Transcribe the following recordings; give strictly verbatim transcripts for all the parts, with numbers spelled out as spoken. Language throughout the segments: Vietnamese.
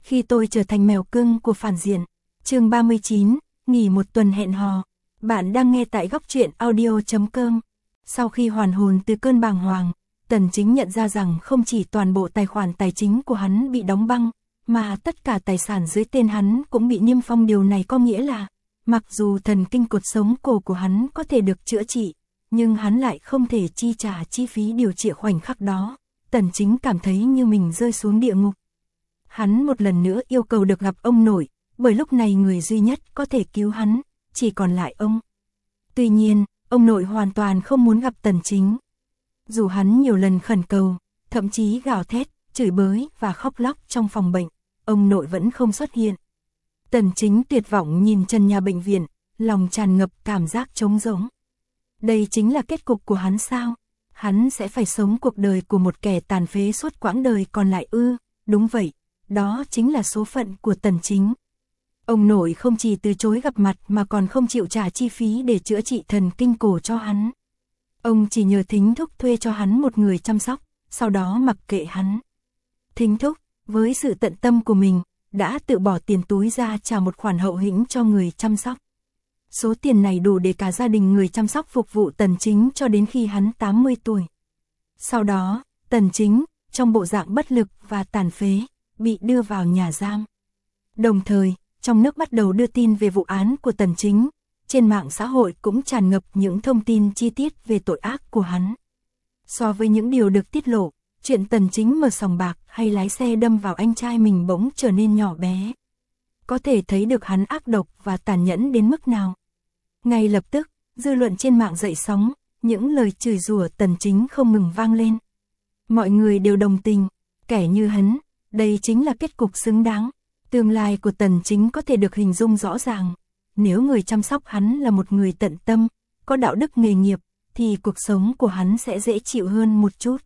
Khi tôi trở thành mèo cưng của phản diện. Chương ba mươi chín, nghỉ một tuần hẹn hò. Bạn đang nghe tại góc truyện audio chấm com. Sau khi hoàn hồn từ cơn bàng hoàng, Tần Chính nhận ra rằng không chỉ toàn bộ tài khoản tài chính của hắn bị đóng băng, mà tất cả tài sản dưới tên hắn cũng bị niêm phong. Điều này có nghĩa là, mặc dù thần kinh cột sống cổ của hắn có thể được chữa trị, nhưng hắn lại không thể chi trả chi phí điều trị. Khoảnh khắc đó, Tần Chính cảm thấy như mình rơi xuống địa ngục. Hắn một lần nữa yêu cầu được gặp ông nội, bởi lúc này người duy nhất có thể cứu hắn, chỉ còn lại ông. Tuy nhiên, ông nội hoàn toàn không muốn gặp Tần Chính. Dù hắn nhiều lần khẩn cầu, thậm chí gào thét, chửi bới và khóc lóc trong phòng bệnh, ông nội vẫn không xuất hiện. Tần Chính tuyệt vọng nhìn trần nhà bệnh viện, lòng tràn ngập cảm giác trống rỗng. Đây chính là kết cục của hắn sao? Hắn sẽ phải sống cuộc đời của một kẻ tàn phế suốt quãng đời còn lại ư? Đúng vậy, đó chính là số phận của Tần Chính. Ông nội không chỉ từ chối gặp mặt mà còn không chịu trả chi phí để chữa trị thần kinh cổ cho hắn. Ông chỉ nhờ Thính Thúc thuê cho hắn một người chăm sóc, sau đó mặc kệ hắn. Thính Thúc, với sự tận tâm của mình, đã tự bỏ tiền túi ra trả một khoản hậu hĩnh cho người chăm sóc. Số tiền này đủ để cả gia đình người chăm sóc phục vụ Tần Chính cho đến khi hắn tám mươi tuổi. Sau đó, Tần Chính, trong bộ dạng bất lực và tàn phế, bị đưa vào nhà giam. Đồng thời, trong nước bắt đầu đưa tin về vụ án của Tần Chính, trên mạng xã hội cũng tràn ngập những thông tin chi tiết về tội ác của hắn. So với những điều được tiết lộ, chuyện Tần Chính mở sòng bạc hay lái xe đâm vào anh trai mình bỗng trở nên nhỏ bé. Có thể thấy được hắn ác độc và tàn nhẫn đến mức nào. Ngay lập tức, dư luận trên mạng dậy sóng, những lời chửi rủa Tần Chính không ngừng vang lên. Mọi người đều đồng tình, kẻ như hắn, đây chính là kết cục xứng đáng. Tương lai của Tần Chính có thể được hình dung rõ ràng. Nếu người chăm sóc hắn là một người tận tâm, có đạo đức nghề nghiệp, thì cuộc sống của hắn sẽ dễ chịu hơn một chút.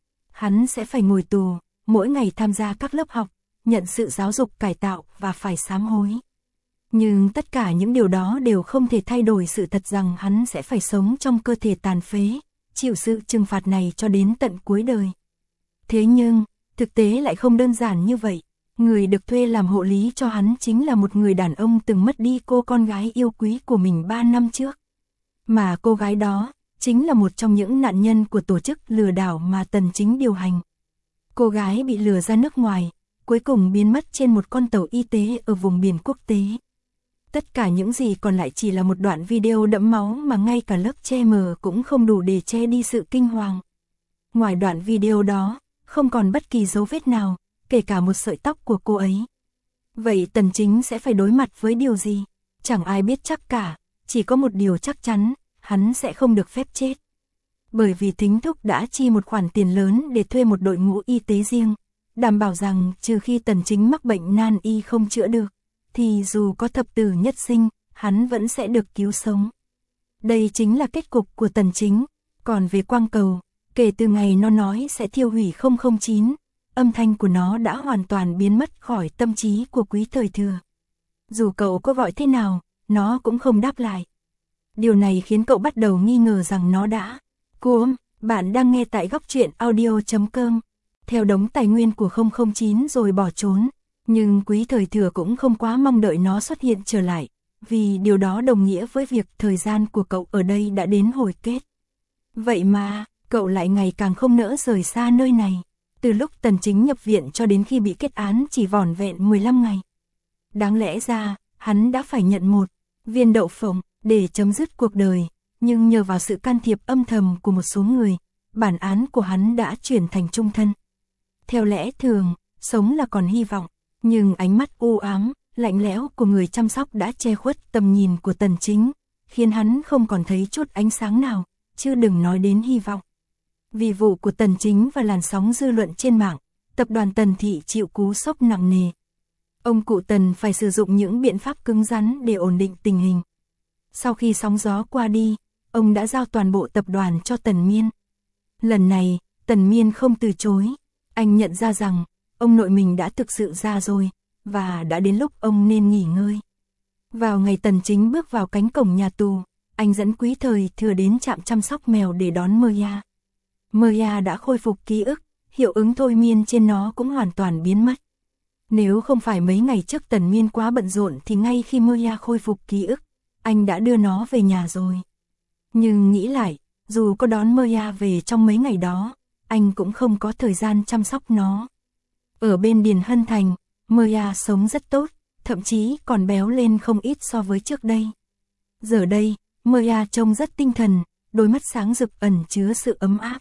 Hắn sẽ phải ngồi tù, mỗi ngày tham gia các lớp học, nhận sự giáo dục cải tạo và phải sám hối. Nhưng tất cả những điều đó đều không thể thay đổi sự thật rằng hắn sẽ phải sống trong cơ thể tàn phế, chịu sự trừng phạt này cho đến tận cuối đời. Thế nhưng, thực tế lại không đơn giản như vậy. Người được thuê làm hộ lý cho hắn chính là một người đàn ông từng mất đi cô con gái yêu quý của mình ba năm trước. Mà cô gái đó, chính là một trong những nạn nhân của tổ chức lừa đảo mà Tần Chính điều hành. Cô gái bị lừa ra nước ngoài, cuối cùng biến mất trên một con tàu y tế ở vùng biển quốc tế. Tất cả những gì còn lại chỉ là một đoạn video đẫm máu mà ngay cả lớp che mờ cũng không đủ để che đi sự kinh hoàng. Ngoài đoạn video đó, không còn bất kỳ dấu vết nào, kể cả một sợi tóc của cô ấy. Vậy Tần Chính sẽ phải đối mặt với điều gì? Chẳng ai biết chắc cả, chỉ có một điều chắc chắn, hắn sẽ không được phép chết. Bởi vì Thính Thúc đã chi một khoản tiền lớn để thuê một đội ngũ y tế riêng, đảm bảo rằng trừ khi Tần Chính mắc bệnh nan y không chữa được, thì dù có thập tử nhất sinh, hắn vẫn sẽ được cứu sống. Đây chính là kết cục của Tần Chính. Còn về quang cầu, kể từ ngày nó nói sẽ thiêu hủy không không chín, âm thanh của nó đã hoàn toàn biến mất khỏi tâm trí của Quý Thời Thừa. Dù cậu có gọi thế nào, nó cũng không đáp lại. Điều này khiến cậu bắt đầu nghi ngờ rằng nó đã cuống. Bạn đang nghe tại góc truyện audio chấm com. Theo đống tài nguyên của không không chín rồi bỏ trốn. Nhưng Quý Thời Thừa cũng không quá mong đợi nó xuất hiện trở lại, vì điều đó đồng nghĩa với việc thời gian của cậu ở đây đã đến hồi kết. Vậy mà, cậu lại ngày càng không nỡ rời xa nơi này. Từ lúc Tần Chính nhập viện cho đến khi bị kết án chỉ vỏn vẹn mười lăm ngày. Đáng lẽ ra, hắn đã phải nhận một viên đậu phộng để chấm dứt cuộc đời, nhưng nhờ vào sự can thiệp âm thầm của một số người, bản án của hắn đã chuyển thành chung thân. Theo lẽ thường, sống là còn hy vọng, nhưng ánh mắt u ám, lạnh lẽo của người chăm sóc đã che khuất tầm nhìn của Tần Chính, khiến hắn không còn thấy chút ánh sáng nào, chứ đừng nói đến hy vọng. Vì vụ của Tần Chính và làn sóng dư luận trên mạng, tập đoàn Tần Thị chịu cú sốc nặng nề. Ông cụ Tần phải sử dụng những biện pháp cứng rắn để ổn định tình hình. Sau khi sóng gió qua đi, ông đã giao toàn bộ tập đoàn cho Tần Miên. Lần này, Tần Miên không từ chối. Anh nhận ra rằng, ông nội mình đã thực sự già rồi, và đã đến lúc ông nên nghỉ ngơi. Vào ngày Tần Chính bước vào cánh cổng nhà tù, anh dẫn Quý Thời Thừa đến trạm chăm sóc mèo để đón Maya. Maya đã khôi phục ký ức, hiệu ứng thôi miên trên nó cũng hoàn toàn biến mất. Nếu không phải mấy ngày trước Tần Miên quá bận rộn thì ngay khi Maya khôi phục ký ức, anh đã đưa nó về nhà rồi. Nhưng nghĩ lại, dù có đón Maya về trong mấy ngày đó, anh cũng không có thời gian chăm sóc nó. Ở bên Điền Hân Thành, Maya sống rất tốt, thậm chí còn béo lên không ít so với trước đây. Giờ đây, Maya trông rất tinh thần, đôi mắt sáng rực ẩn chứa sự ấm áp.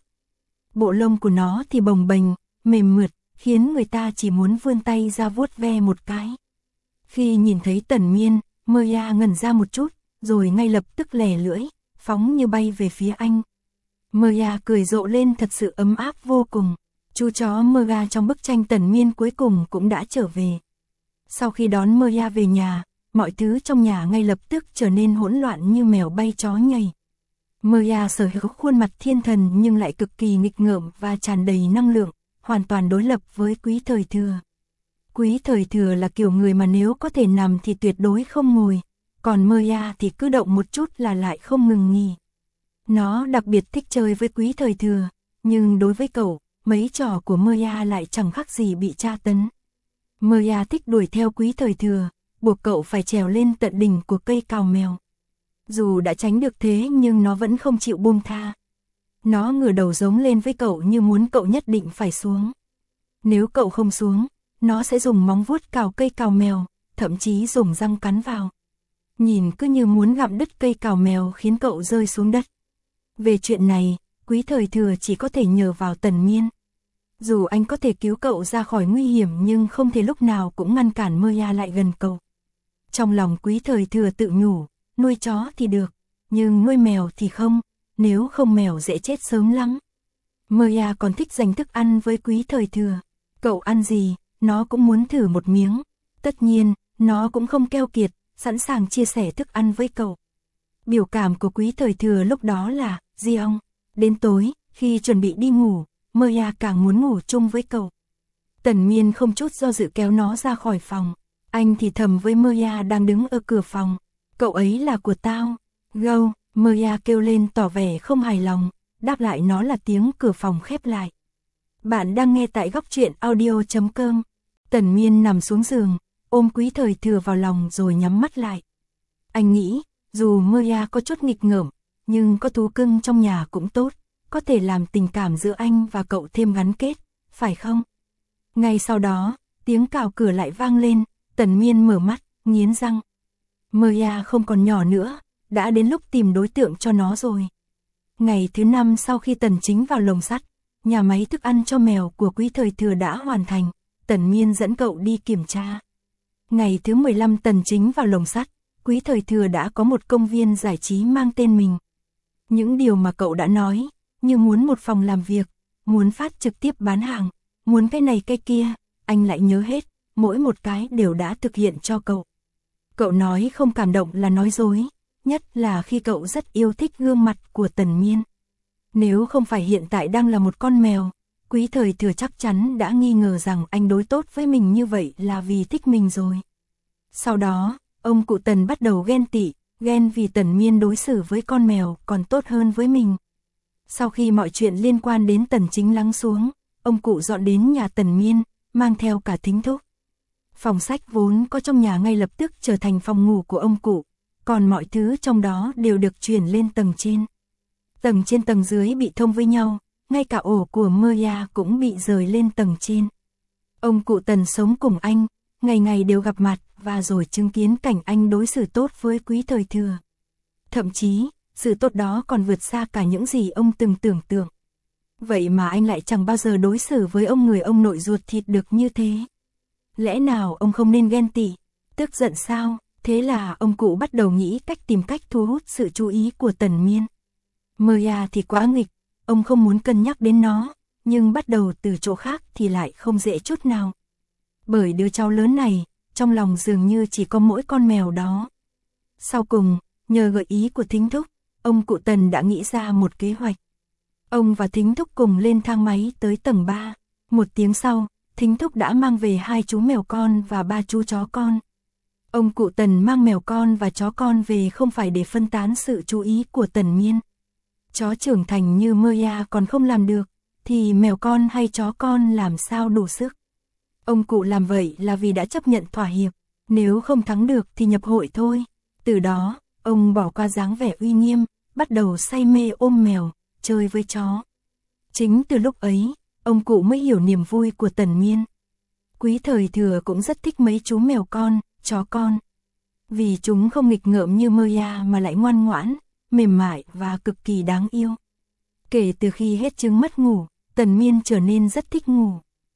Bộ lông của nó thì bồng bềnh, mềm mượt, khiến người ta chỉ muốn vươn tay ra vuốt ve một cái. Khi nhìn thấy Tần Miên, Maya ngẩn ra một chút, rồi ngay lập tức lè lưỡi, phóng như bay về phía anh. Maya cười rộ lên thật sự ấm áp vô cùng. Chú chó Maya trong bức tranh Tần Miên cuối cùng cũng đã trở về. Sau khi đón Maya về nhà, mọi thứ trong nhà ngay lập tức trở nên hỗn loạn như mèo bay chó nhảy. Maya sở hữu khuôn mặt thiên thần nhưng lại cực kỳ nghịch ngợm và tràn đầy năng lượng, hoàn toàn đối lập với Quý Thời Thừa. Quý Thời Thừa là kiểu người mà nếu có thể nằm thì tuyệt đối không ngồi, còn Maya thì cứ động một chút là lại không ngừng nghỉ. Nó đặc biệt thích chơi với Quý Thời Thừa, nhưng đối với cậu, mấy trò của Maya lại chẳng khác gì bị tra tấn. Maya thích đuổi theo Quý Thời Thừa, buộc cậu phải trèo lên tận đỉnh của cây cào mèo. Dù đã tránh được thế nhưng nó vẫn không chịu buông tha. Nó ngửa đầu giống lên với cậu như muốn cậu nhất định phải xuống. Nếu cậu không xuống, nó sẽ dùng móng vuốt cào cây cào mèo, thậm chí dùng răng cắn vào. Nhìn cứ như muốn gặm đứt cây cào mèo khiến cậu rơi xuống đất. Về chuyện này, Quý Thời Thừa chỉ có thể nhờ vào Tần Miên. Dù anh có thể cứu cậu ra khỏi nguy hiểm nhưng không thể lúc nào cũng ngăn cản Maya lại gần cậu. Trong lòng Quý Thời Thừa tự nhủ, nuôi chó thì được, nhưng nuôi mèo thì không, nếu không mèo dễ chết sớm lắm. Maya còn thích dành thức ăn với Quý Thời Thừa. Cậu ăn gì, nó cũng muốn thử một miếng. Tất nhiên, nó cũng không keo kiệt, sẵn sàng chia sẻ thức ăn với cậu. Biểu cảm của Quý Thời Thừa lúc đó là, Giong. Đến tối, khi chuẩn bị đi ngủ, Maya càng muốn ngủ chung với cậu. Tần Miên không chút do dự kéo nó ra khỏi phòng. Anh thì thầm với Maya đang đứng ở cửa phòng. Cậu ấy là của tao. Gâu, Maya kêu lên tỏ vẻ không hài lòng, đáp lại nó là tiếng cửa phòng khép lại. Bạn đang nghe tại góc truyện audio chấm com. Tần Miên nằm xuống giường, ôm Quý Thời Thừa vào lòng rồi nhắm mắt lại. Anh nghĩ, dù Maya có chút nghịch ngợm, nhưng có thú cưng trong nhà cũng tốt, có thể làm tình cảm giữa anh và cậu thêm gắn kết, phải không? Ngay sau đó, tiếng cào cửa lại vang lên, Tần Miên mở mắt, nghiến răng. Maya không còn nhỏ nữa, đã đến lúc tìm đối tượng cho nó rồi. Ngày thứ năm sau khi Tần Chính vào lồng sắt, nhà máy thức ăn cho mèo của Quý Thời Thừa đã hoàn thành, Tần Miên dẫn cậu đi kiểm tra. Ngày thứ mười lăm Tần Chính vào lồng sắt, Quý Thời Thừa đã có một công viên giải trí mang tên mình. Những điều mà cậu đã nói, như muốn một phòng làm việc, muốn phát trực tiếp bán hàng, muốn cái này cái kia, anh lại nhớ hết, mỗi một cái đều đã thực hiện cho cậu. Cậu nói không cảm động là nói dối, nhất là khi cậu rất yêu thích gương mặt của Tần Miên. Nếu không phải hiện tại đang là một con mèo, Quý Thời Thừa chắc chắn đã nghi ngờ rằng anh đối tốt với mình như vậy là vì thích mình rồi. Sau đó, ông cụ Tần bắt đầu ghen tị, ghen vì Tần Miên đối xử với con mèo còn tốt hơn với mình. Sau khi mọi chuyện liên quan đến Tần Chính lắng xuống, ông cụ dọn đến nhà Tần Miên, mang theo cả thính thúc. Phòng sách vốn có trong nhà ngay lập tức trở thành phòng ngủ của ông cụ, còn mọi thứ trong đó đều được chuyển lên tầng trên. Tầng trên tầng dưới bị thông với nhau, ngay cả ổ của Maya cũng bị rời lên tầng trên. Ông cụ Tần sống cùng anh, ngày ngày đều gặp mặt và rồi chứng kiến cảnh anh đối xử tốt với Quý Thời Thừa. Thậm chí, sự tốt đó còn vượt xa cả những gì ông từng tưởng tượng. Vậy mà anh lại chẳng bao giờ đối xử với ông người ông nội ruột thịt được như thế. Lẽ nào ông không nên ghen tị, tức giận sao? Thế là ông cụ bắt đầu nghĩ cách tìm cách thu hút sự chú ý của Tần Miên. Maya thì quá nghịch, ông không muốn cân nhắc đến nó, nhưng bắt đầu từ chỗ khác thì lại không dễ chút nào. Bởi đứa cháu lớn này, trong lòng dường như chỉ có mỗi con mèo đó. Sau cùng, nhờ gợi ý của thính thúc, ông cụ Tần đã nghĩ ra một kế hoạch. Ông và thính thúc cùng lên thang máy tới tầng ba. Một tiếng sau, thính thúc đã mang về hai chú mèo con và ba chú chó con. Ông cụ Tần mang mèo con và chó con về không phải để phân tán sự chú ý của Tần Miên. Chó trưởng thành như Maya còn không làm được, thì mèo con hay chó con làm sao đủ sức. Ông cụ làm vậy là vì đã chấp nhận thỏa hiệp, nếu không thắng được thì nhập hội thôi. Từ đó, ông bỏ qua dáng vẻ uy nghiêm, bắt đầu say mê ôm mèo, chơi với chó. Chính từ lúc ấy, ông cụ mới hiểu niềm vui của Tần Miên. Quý Thời Thừa cũng rất thích mấy chú mèo con, chó con. Vì chúng không nghịch ngợm như Maya mà lại ngoan ngoãn, mềm mại và cực kỳ đáng yêu. Kể từ khi hết chứng mất ngủ, Tần Miên trở nên rất thích ngủ.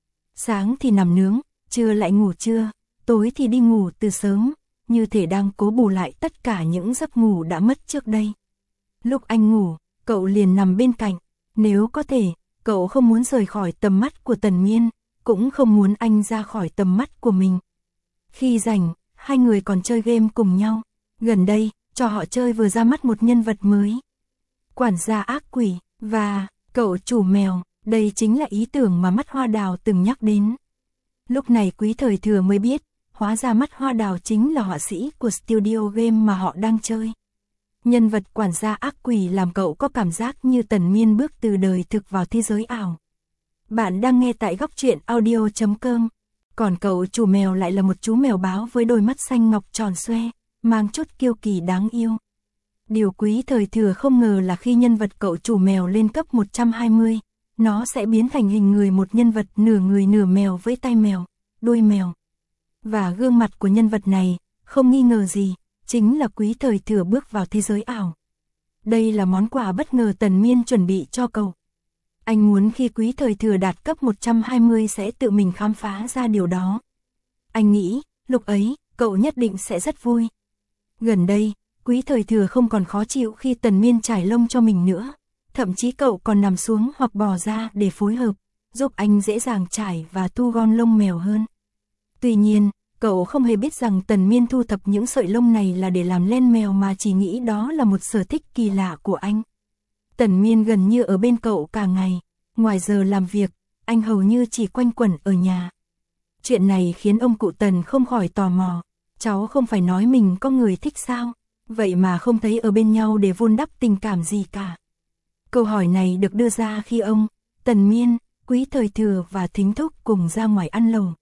Sáng thì nằm nướng, trưa lại ngủ trưa, tối thì đi ngủ từ sớm, như thể đang cố bù lại tất cả những giấc ngủ đã mất trước đây. Lúc anh ngủ, cậu liền nằm bên cạnh, nếu có thể, cậu không muốn rời khỏi tầm mắt của Tần Miên, cũng không muốn anh ra khỏi tầm mắt của mình. Khi rảnh, hai người còn chơi game cùng nhau. Gần đây, trò họ chơi vừa ra mắt một nhân vật mới. Quản gia ác quỷ, và cậu chủ mèo, đây chính là ý tưởng mà Mắt Hoa Đào từng nhắc đến. Lúc này Quý Thời Thừa mới biết, hóa ra Mắt Hoa Đào chính là họa sĩ của studio game mà họ đang chơi. Nhân vật quản gia ác quỷ làm cậu có cảm giác như Tần Miên bước từ đời thực vào thế giới ảo. Bạn đang nghe tại góc truyện audio chấm com. Còn cậu chủ mèo lại là một chú mèo báo với đôi mắt xanh ngọc tròn xoe, mang chút kiêu kỳ đáng yêu. Điều Quý Thời Thừa không ngờ là khi nhân vật cậu chủ mèo lên cấp một trăm hai mươi, nó sẽ biến thành hình người một nhân vật nửa người nửa mèo với tai mèo, đuôi mèo. Và gương mặt của nhân vật này, không nghi ngờ gì, chính là Quý Thời Thừa bước vào thế giới ảo. Đây là món quà bất ngờ Tần Miên chuẩn bị cho cậu. Anh muốn khi Quý Thời Thừa đạt cấp một trăm hai mươi sẽ tự mình khám phá ra điều đó. Anh nghĩ, lúc ấy, cậu nhất định sẽ rất vui. Gần đây, Quý Thời Thừa không còn khó chịu khi Tần Miên trải lông cho mình nữa. Thậm chí cậu còn nằm xuống hoặc bò ra để phối hợp, giúp anh dễ dàng trải và thu gom lông mèo hơn. Tuy nhiên, cậu không hề biết rằng Tần Miên thu thập những sợi lông này là để làm len mèo mà chỉ nghĩ đó là một sở thích kỳ lạ của anh. Tần Miên gần như ở bên cậu cả ngày, ngoài giờ làm việc, anh hầu như chỉ quanh quẩn ở nhà. Chuyện này khiến ông cụ Tần không khỏi tò mò, cháu không phải nói mình có người thích sao, vậy mà không thấy ở bên nhau để vun đắp tình cảm gì cả. Câu hỏi này được đưa ra khi ông, Tần Miên, Quý Thời Thừa và Thính Thúc cùng ra ngoài ăn lẩu.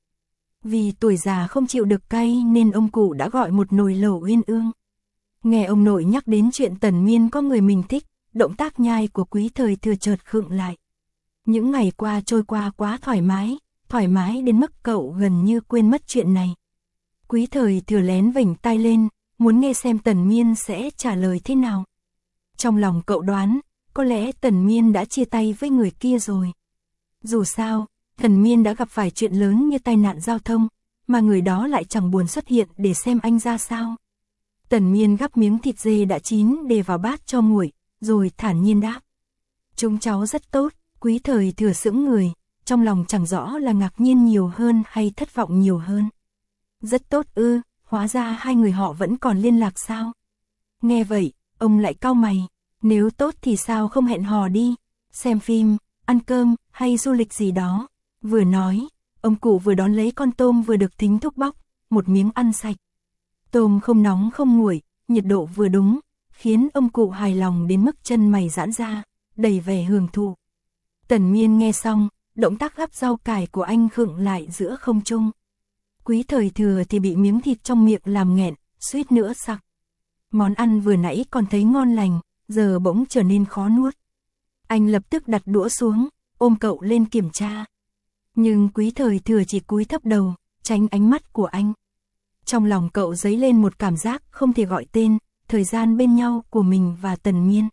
Vì tuổi già không chịu được cay nên ông cụ đã gọi một nồi lẩu uyên ương. Nghe ông nội nhắc đến chuyện Tần Miên có người mình thích, động tác nhai của Quý Thời Thừa chợt khựng lại. Những ngày qua trôi qua quá thoải mái, thoải mái đến mức cậu gần như quên mất chuyện này. Quý Thời Thừa lén vểnh tai lên, muốn nghe xem Tần Miên sẽ trả lời thế nào. Trong lòng cậu đoán, có lẽ Tần Miên đã chia tay với người kia rồi. Dù sao, Tần Miên đã gặp phải chuyện lớn như tai nạn giao thông, mà người đó lại chẳng buồn xuất hiện để xem anh ra sao. Tần Miên gắp miếng thịt dê đã chín để vào bát cho nguội, rồi thản nhiên đáp. Chúng cháu rất tốt. Quý Thời Thừa sững người, trong lòng chẳng rõ là ngạc nhiên nhiều hơn hay thất vọng nhiều hơn. Rất tốt ư, hóa ra hai người họ vẫn còn liên lạc sao? Nghe vậy, ông lại cau mày, nếu tốt thì sao không hẹn hò đi, xem phim, ăn cơm, hay du lịch gì đó. Vừa nói, ông cụ vừa đón lấy con tôm vừa được Thính Thúc bóc, một miếng ăn sạch. Tôm không nóng không nguội, nhiệt độ vừa đúng, khiến ông cụ hài lòng đến mức chân mày giãn ra, đầy vẻ hưởng thụ. Tần Miên nghe xong, động tác gắp rau cải của anh khựng lại giữa không trung. Quý Thời Thừa thì bị miếng thịt trong miệng làm nghẹn, suýt nữa sặc. Món ăn vừa nãy còn thấy ngon lành, giờ bỗng trở nên khó nuốt. Anh lập tức đặt đũa xuống, ôm cậu lên kiểm tra. Nhưng Quý Thời Thừa chỉ cúi thấp đầu, tránh ánh mắt của anh. Trong lòng cậu dấy lên một cảm giác không thể gọi tên, thời gian bên nhau của mình và Tần Miên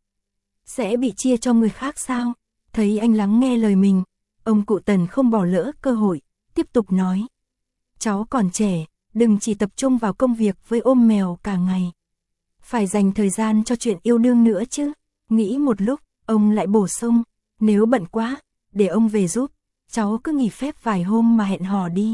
sẽ bị chia cho người khác sao? Thấy anh lắng nghe lời mình, ông cụ Tần không bỏ lỡ cơ hội, tiếp tục nói. Cháu còn trẻ, đừng chỉ tập trung vào công việc với ôm mèo cả ngày. Phải dành thời gian cho chuyện yêu đương nữa chứ. Nghĩ một lúc, ông lại bổ sung, nếu bận quá, để ông về giúp, cháu cứ nghỉ phép vài hôm mà hẹn hò đi.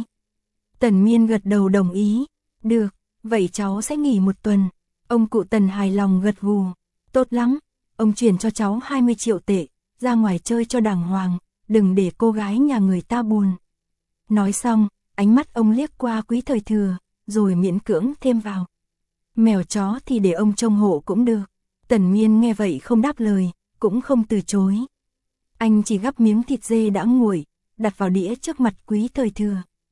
Tần Miên gật đầu đồng ý, được, vậy cháu sẽ nghỉ một tuần. Ông cụ Tần hài lòng gật gù, tốt lắm, ông chuyển cho cháu hai mươi triệu tệ. Ra ngoài chơi cho đàng hoàng, đừng để cô gái nhà người ta buồn. Nói xong, ánh mắt ông liếc qua Quý Thời Thừa, rồi miễn cưỡng thêm vào. Mèo chó thì để ông trông hộ cũng được. Tần Miên nghe vậy không đáp lời, cũng không từ chối. Anh chỉ gắp miếng thịt dê đã nguội, đặt vào đĩa trước mặt Quý Thời Thừa.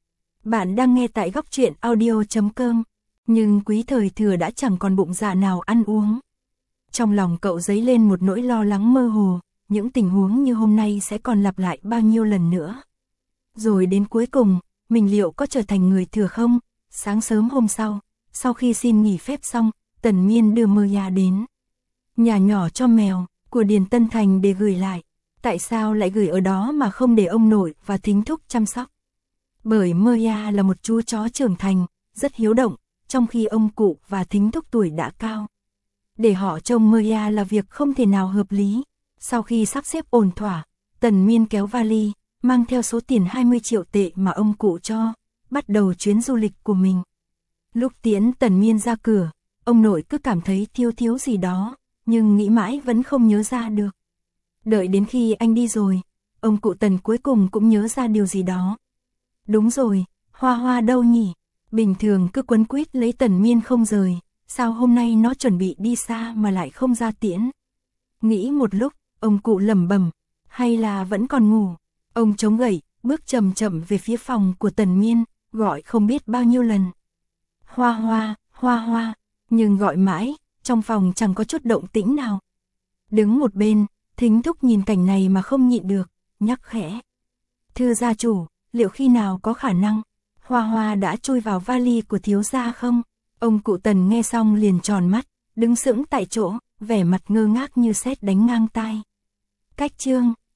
Bạn đang nghe tại góc truyện audio chấm com. Nhưng Quý Thời Thừa đã chẳng còn bụng dạ nào ăn uống. Trong lòng cậu dấy lên một nỗi lo lắng mơ hồ, những tình huống như hôm nay sẽ còn lặp lại bao nhiêu lần nữa. Rồi đến cuối cùng, mình liệu có trở thành người thừa không? Sáng sớm hôm sau, sau khi xin nghỉ phép xong, Tần Miên đưa Maya đến nhà nhỏ cho mèo của Điền Tân Thành để gửi lại. Tại sao lại gửi ở đó mà không để ông nội và thím thúc chăm sóc? Bởi Maya là một chú chó trưởng thành, rất hiếu động, trong khi ông cụ và thím thúc tuổi đã cao. Để họ trông Maya là việc không thể nào hợp lý. Sau khi sắp xếp ổn thỏa, Tần Miên kéo vali, mang theo số tiền hai mươi triệu tệ mà ông cụ cho, bắt đầu chuyến du lịch của mình. Lúc tiễn Tần Miên ra cửa, ông nội cứ cảm thấy thiếu thiếu gì đó, nhưng nghĩ mãi vẫn không nhớ ra được. Đợi đến khi anh đi rồi, ông cụ Tần cuối cùng cũng nhớ ra điều gì đó. Đúng rồi, Hoa Hoa đâu nhỉ? Bình thường cứ quấn quýt lấy Tần Miên không rời, sao hôm nay nó chuẩn bị đi xa mà lại không ra tiễn? Nghĩ một lúc, ông cụ lẩm bẩm, hay là vẫn còn ngủ? Ông chống gậy, bước chậm chậm về phía phòng của Tần Miên, gọi không biết bao nhiêu lần. Hoa Hoa, Hoa Hoa, nhưng gọi mãi, trong phòng chẳng có chút động tĩnh nào. Đứng một bên, thím thúc nhìn cảnh này mà không nhịn được, nhắc khẽ. Thưa gia chủ, liệu khi nào có khả năng Hoa Hoa đã chui vào vali của thiếu gia không? Ông cụ Tần nghe xong liền tròn mắt, đứng sững tại chỗ, vẻ mặt ngơ ngác như sét đánh ngang tai. Cách chương